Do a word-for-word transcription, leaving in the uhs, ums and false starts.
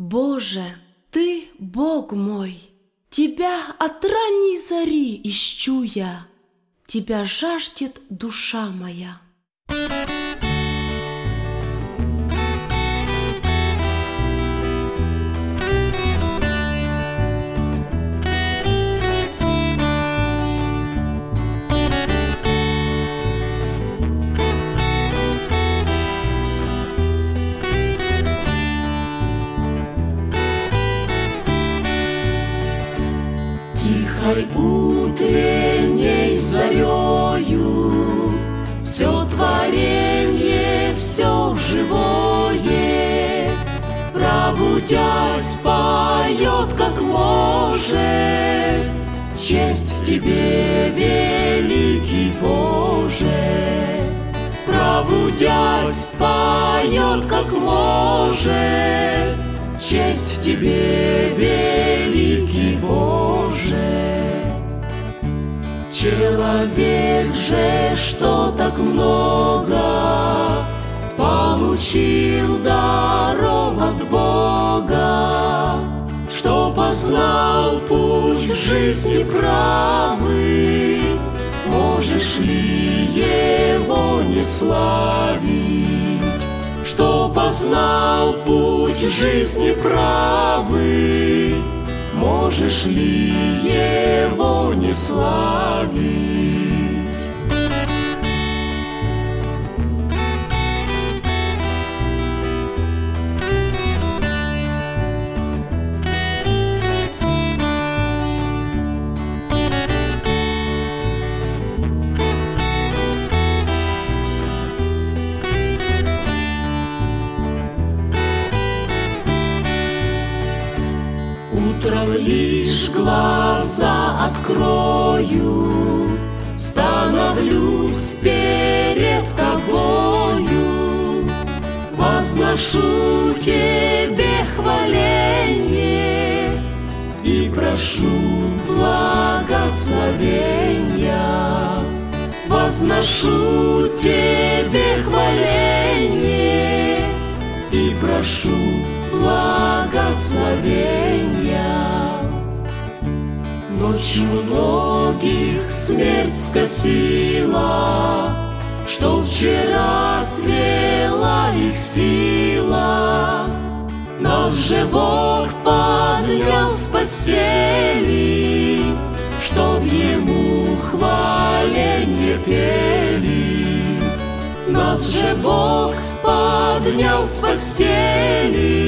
Боже, Ты Бог мой, Тебя от ранней зари ищу я, Тебя жаждет душа моя. Тихой утренней зарею все творенье, все живое, пробудясь, поет, как может. Честь Тебе, великий Боже, пробудясь, поет, как может. Честь Тебе, великий Боже. Человек же, что так много получил даров от Бога, что познал путь жизни правый, можешь ли его не славить? Что познал путь жизни правый, можешь ли его не славить? Утром лишь глаза открою, становлюсь перед Тобою, возношу Тебе хваление и прошу благословения. Возношу Тебе хваление и прошу благословения. Ночью многих смерть скосила, что вчера цвела их сила. Нас же Бог поднял с постели, чтоб Ему хваление пели. Нас же Бог поднял с постели,